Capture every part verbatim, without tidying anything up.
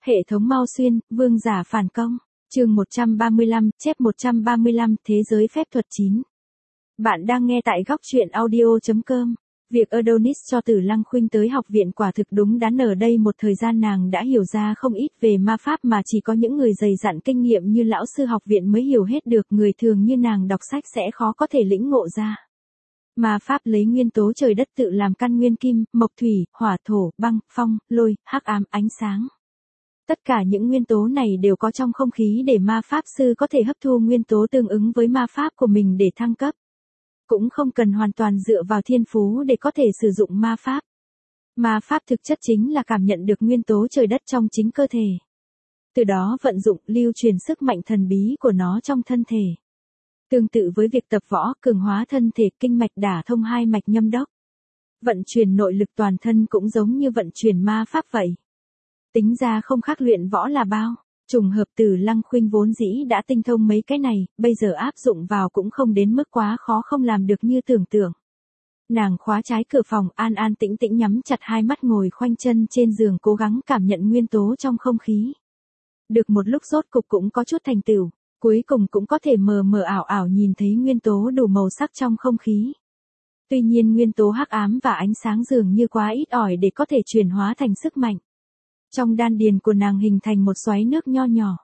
Hệ thống Mao Xuyên, vương giả phản công. Chương một trăm ba mươi lăm, chép một trăm ba mươi lăm, thế giới phép thuật chín. Bạn đang nghe tại góc truyện audio chấm com. Việc Adonis cho Tử Lăng Khuynh tới học viện quả thực đúng đắn, ở đây một thời gian nàng đã hiểu ra không ít về ma pháp mà chỉ có những người dày dặn kinh nghiệm như lão sư học viện mới hiểu hết được, người thường như nàng đọc sách sẽ khó có thể lĩnh ngộ ra. Ma pháp lấy nguyên tố trời đất tự làm căn nguyên: kim, mộc, thủy, hỏa, thổ, băng, phong, lôi, hắc ám, ánh sáng. Tất cả những nguyên tố này đều có trong không khí để ma pháp sư có thể hấp thu nguyên tố tương ứng với ma pháp của mình để thăng cấp. Cũng không cần hoàn toàn dựa vào thiên phú để có thể sử dụng ma pháp. Ma pháp thực chất chính là cảm nhận được nguyên tố trời đất trong chính cơ thể. Từ đó vận dụng, lưu truyền sức mạnh thần bí của nó trong thân thể. Tương tự với việc tập võ, cường hóa thân thể, kinh mạch đả thông hai mạch nhâm đốc. Vận chuyển nội lực toàn thân cũng giống như vận chuyển ma pháp vậy. Tính ra không khác luyện võ là bao. Trùng hợp Tử Lăng Khuynh vốn dĩ đã tinh thông mấy cái này, bây giờ áp dụng vào cũng không đến mức quá khó không làm được như tưởng tượng. Nàng khóa trái cửa phòng, an an tĩnh tĩnh nhắm chặt hai mắt ngồi khoanh chân trên giường, cố gắng cảm nhận nguyên tố trong không khí. Được một lúc rốt cục cũng có chút thành tựu, cuối cùng cũng có thể mờ mờ ảo ảo nhìn thấy nguyên tố đủ màu sắc trong không khí. Tuy nhiên nguyên tố hắc ám và ánh sáng dường như quá ít ỏi để có thể chuyển hóa thành sức mạnh. Trong đan điền của nàng hình thành một xoáy nước nho nhỏ.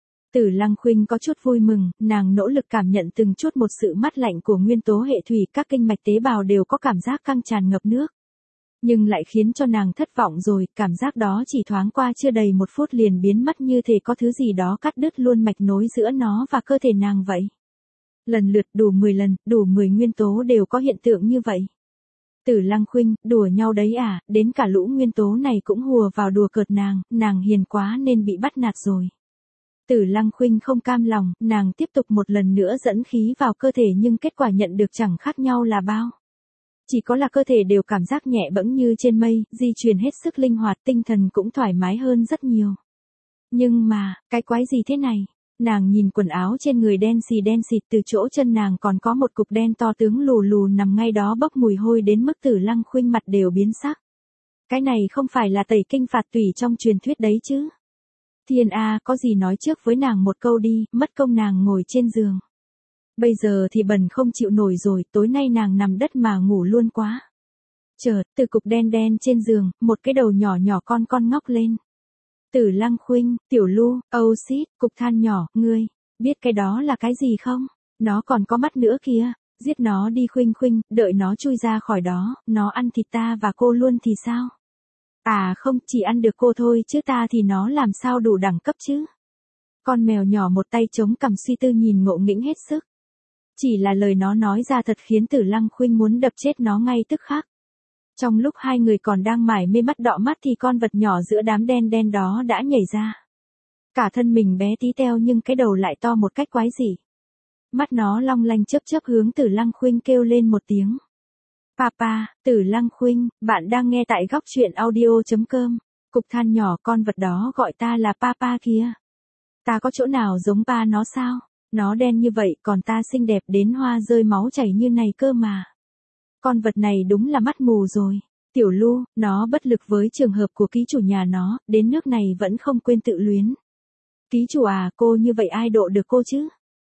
Tử Lăng Khuynh có chút vui mừng, nàng nỗ lực cảm nhận từng chút một sự mát lạnh của nguyên tố hệ thủy, các kinh mạch tế bào đều có cảm giác căng tràn ngập nước. Nhưng lại khiến cho nàng thất vọng rồi, cảm giác đó chỉ thoáng qua chưa đầy một phút liền biến mất, như thể có thứ gì đó cắt đứt luôn mạch nối giữa nó và cơ thể nàng vậy. Lần lượt đủ mười lần, đủ mười nguyên tố đều có hiện tượng như vậy. Tử Lăng Khuynh, đùa nhau đấy à, đến cả lũ nguyên tố này cũng hùa vào đùa cợt nàng, nàng hiền quá nên bị bắt nạt rồi. Tử Lăng Khuynh không cam lòng, nàng tiếp tục một lần nữa dẫn khí vào cơ thể, nhưng kết quả nhận được chẳng khác nhau là bao. Chỉ có là cơ thể đều cảm giác nhẹ bẫng như trên mây, di chuyển hết sức linh hoạt, tinh thần cũng thoải mái hơn rất nhiều. Nhưng mà, cái quái gì thế này? Nàng nhìn quần áo trên người đen xì đen xịt, từ chỗ chân nàng còn có một cục đen to tướng lù lù nằm ngay đó bốc mùi hôi đến mức Tử Lăng Khuynh mặt đều biến sắc. Cái này không phải là tẩy kinh phạt tủy trong truyền thuyết đấy chứ? Thiên A, có gì nói trước với nàng một câu đi, mất công nàng ngồi trên giường. Bây giờ thì bần không chịu nổi rồi, tối nay nàng nằm đất mà ngủ luôn quá. Chợt, từ cục đen đen trên giường, một cái đầu nhỏ nhỏ con con ngóc lên. Tử Lăng Khuynh, Tiểu Lu, âu xít, cục than nhỏ, ngươi, biết cái đó là cái gì không? Nó còn có mắt nữa kìa, giết nó đi Khuynh Khuynh, đợi nó chui ra khỏi đó, nó ăn thịt ta và cô luôn thì sao? À không, chỉ ăn được cô thôi chứ ta thì nó làm sao đủ đẳng cấp chứ? Con mèo nhỏ một tay chống cằm suy tư nhìn ngộ nghĩnh hết sức. Chỉ là lời nó nói ra thật khiến Tử Lăng Khuynh muốn đập chết nó ngay tức khắc. Trong lúc hai người còn đang mải mê mắt đọ mắt thì con vật nhỏ giữa đám đen đen đó đã nhảy ra. Cả thân mình bé tí teo nhưng cái đầu lại to một cách quái dị. Mắt nó long lanh chớp chớp hướng Tử Lăng Khuynh kêu lên một tiếng. Papa, Tử Lăng Khuynh, bạn đang nghe tại góc truyện audio chấm com. Cục than nhỏ, con vật đó gọi ta là Papa kìa. Ta có chỗ nào giống ba nó sao? Nó đen như vậy còn ta xinh đẹp đến hoa rơi máu chảy như này cơ mà. Con vật này đúng là mắt mù rồi. Tiểu Lu, nó bất lực với trường hợp của ký chủ nhà nó, đến nước này vẫn không quên tự luyến. Ký chủ à, cô như vậy ai độ được cô chứ?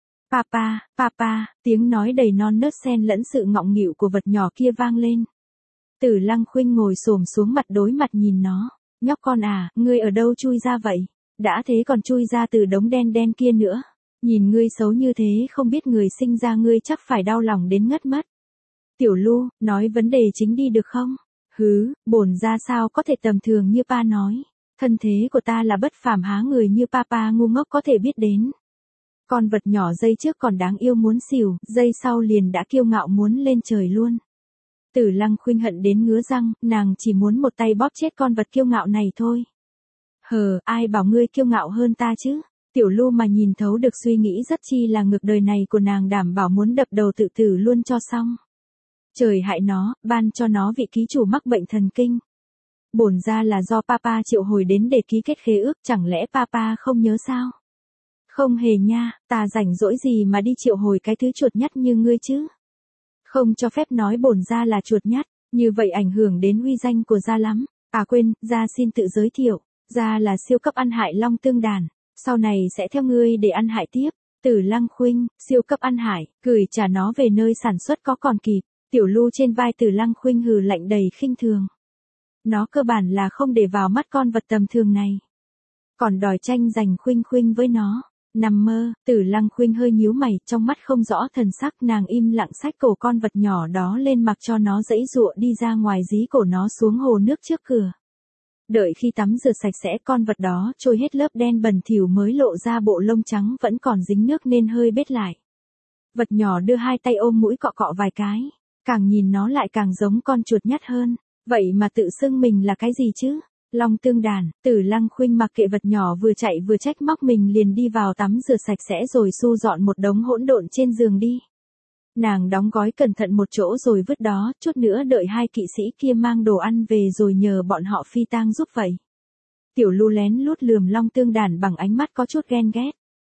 Papa, papa, tiếng nói đầy non nớt xen lẫn sự ngọng nghịu của vật nhỏ kia vang lên. Tử Lăng Khuynh ngồi xổm xuống mặt đối mặt nhìn nó. Nhóc con à, ngươi ở đâu chui ra vậy? Đã thế còn chui ra từ đống đen đen kia nữa. Nhìn ngươi xấu như thế, không biết người sinh ra ngươi chắc phải đau lòng đến ngất mất. Tiểu Lu, nói vấn đề chính đi được không? Hứ, bổn ra sao có thể tầm thường như pa nói. Thân thế của ta là bất phàm há, người như papa ngu ngốc có thể biết đến. Con vật nhỏ dây trước còn đáng yêu muốn xỉu, dây sau liền đã kiêu ngạo muốn lên trời luôn. Tử Lăng Khuynh hận đến ngứa răng, nàng chỉ muốn một tay bóp chết con vật kiêu ngạo này thôi. Hờ, ai bảo ngươi kiêu ngạo hơn ta chứ? Tiểu Lu mà nhìn thấu được suy nghĩ rất chi là ngược đời này của nàng, đảm bảo muốn đập đầu tự tử luôn cho xong. Trời hại nó, ban cho nó vị ký chủ mắc bệnh thần kinh. Bổn ra là do papa triệu hồi đến để ký kết khế ước, chẳng lẽ papa không nhớ sao? Không hề nha, ta rảnh rỗi gì mà đi triệu hồi cái thứ chuột nhắt như ngươi chứ? Không cho phép nói bổn ra là chuột nhắt, như vậy ảnh hưởng đến uy danh của gia lắm. À quên, gia xin tự giới thiệu, Ra là siêu cấp ăn hại long tương đàn, sau này sẽ theo ngươi để ăn hại tiếp. Tử Lăng Khuynh, siêu cấp ăn hại, gửi trả nó về nơi sản xuất có còn kịp. Tiểu Lu trên vai Tử Lăng Khuynh hừ lạnh đầy khinh thường. Nó cơ bản là không để vào mắt con vật tầm thường này. Còn đòi tranh giành Khuynh Khuynh với nó. Nằm mơ, Tử Lăng Khuynh hơi nhíu mày, trong mắt không rõ thần sắc, nàng im lặng xách cổ con vật nhỏ đó lên mặc cho nó giãy giụa đi ra ngoài, dí cổ nó xuống hồ nước trước cửa. Đợi khi tắm rửa sạch sẽ, con vật đó trôi hết lớp đen bẩn thỉu mới lộ ra bộ lông trắng vẫn còn dính nước nên hơi bết lại. Vật nhỏ đưa hai tay ôm mũi cọ cọ vài cái, càng nhìn nó lại càng giống con chuột nhắt hơn, vậy mà tự xưng mình là cái gì chứ? Long tương đàn. Tử Lăng Khuynh mặc kệ vật nhỏ vừa chạy vừa trách móc mình liền đi vào tắm rửa sạch sẽ rồi su dọn một đống hỗn độn trên giường đi. Nàng đóng gói cẩn thận một chỗ rồi vứt đó, chút nữa đợi hai kỵ sĩ kia mang đồ ăn về rồi nhờ bọn họ phi tang giúp vậy. Tiểu Lu lén lút lườm long tương đàn bằng ánh mắt có chút ghen ghét.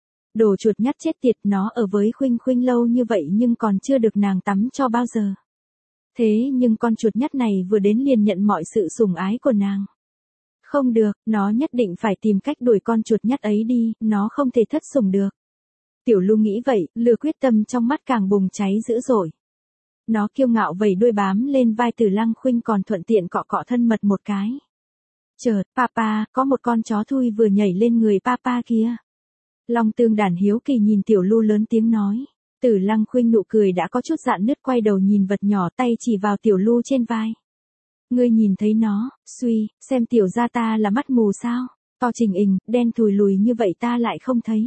Đồ chuột nhắt chết tiệt, nó ở với Khuynh Khuynh lâu như vậy nhưng còn chưa được nàng tắm cho bao giờ. Thế nhưng con chuột nhắt này vừa đến liền nhận mọi sự sủng ái của nàng. Không được, nó nhất định phải tìm cách đuổi con chuột nhắt ấy đi, nó không thể thất sủng được. Tiểu Lu nghĩ vậy, lửa quyết tâm trong mắt càng bùng cháy dữ dội. Nó kiêu ngạo vẩy đuôi bám lên vai Tử Lăng Khuynh còn thuận tiện cọ cọ thân mật một cái. Chợt, papa, có một con chó thui vừa nhảy lên người papa kia. Long tương đàn hiếu kỳ nhìn Tiểu Lu lớn tiếng nói. Tử Lăng Khuynh nụ cười đã có chút rạn nứt, quay đầu nhìn vật nhỏ, tay chỉ vào Tiểu Lu trên vai. Ngươi nhìn thấy nó, suy, xem tiểu gia ta là mắt mù sao, to trình ình, đen thùi lùi như vậy ta lại không thấy.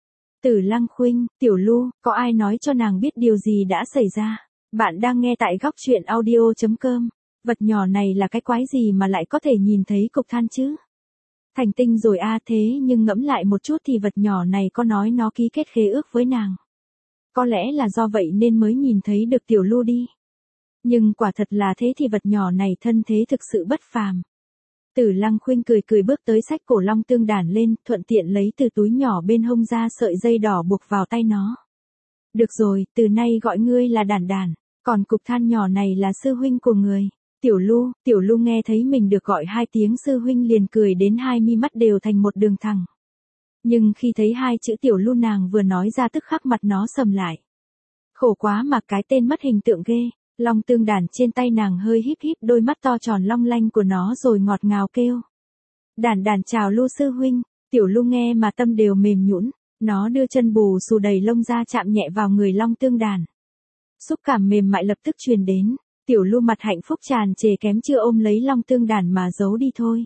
Tử Lăng Khuynh, Tiểu Lu, có ai nói cho nàng biết điều gì đã xảy ra? Bạn đang nghe tại góc truyện audio chấm com. Vật nhỏ này là cái quái gì mà lại có thể nhìn thấy cục than chứ? Thành tinh rồi a à, thế nhưng ngẫm lại một chút thì vật nhỏ này có nói nó ký kết khế ước với nàng. Có lẽ là do vậy nên mới nhìn thấy được Tiểu Lu đi. Nhưng quả thật là thế thì vật nhỏ này thân thế thực sự bất phàm. Tử Lăng Khuynh cười cười bước tới xách cổ long tương đàn lên, thuận tiện lấy từ túi nhỏ bên hông ra sợi dây đỏ buộc vào tay nó. Được rồi, từ nay gọi ngươi là đàn đàn, còn cục than nhỏ này là sư huynh của người. Tiểu Lu, Tiểu Lu nghe thấy mình được gọi hai tiếng sư huynh liền cười đến hai mi mắt đều thành một đường thẳng. Nhưng khi thấy hai chữ Tiểu Lu nàng vừa nói ra tức khắc mặt nó sầm lại. Khổ quá mà cái tên mất hình tượng ghê. Long tương đàn trên tay nàng hơi híp híp đôi mắt to tròn long lanh của nó rồi ngọt ngào kêu. Đàn đàn chào Lu sư huynh. Tiểu Lu nghe mà tâm đều mềm nhũn, nó đưa chân bù xù đầy lông ra chạm nhẹ vào người long tương đàn. Xúc cảm mềm mại lập tức truyền đến, Tiểu Lu mặt hạnh phúc tràn trề kém chưa ôm lấy long tương đàn mà giấu đi thôi.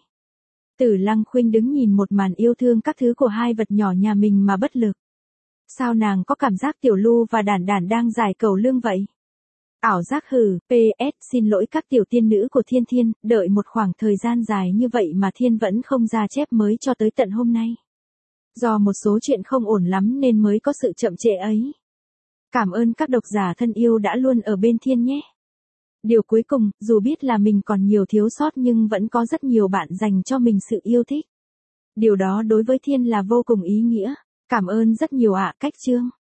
Tử Lăng Khuynh đứng nhìn một màn yêu thương các thứ của hai vật nhỏ nhà mình mà bất lực. Sao nàng có cảm giác Tiểu Lu và đàn đàn đang giải cầu lương vậy? Ảo giác hừ, pê ét xin lỗi các tiểu tiên nữ của Thiên Thiên, đợi một khoảng thời gian dài như vậy mà Thiên vẫn không ra chép mới cho tới tận hôm nay. Do một số chuyện không ổn lắm nên mới có sự chậm trễ ấy. Cảm ơn các độc giả thân yêu đã luôn ở bên Thiên nhé. Điều cuối cùng, dù biết là mình còn nhiều thiếu sót nhưng vẫn có rất nhiều bạn dành cho mình sự yêu thích. Điều đó đối với Thiên là vô cùng ý nghĩa. Cảm ơn rất nhiều ạ. Cách chương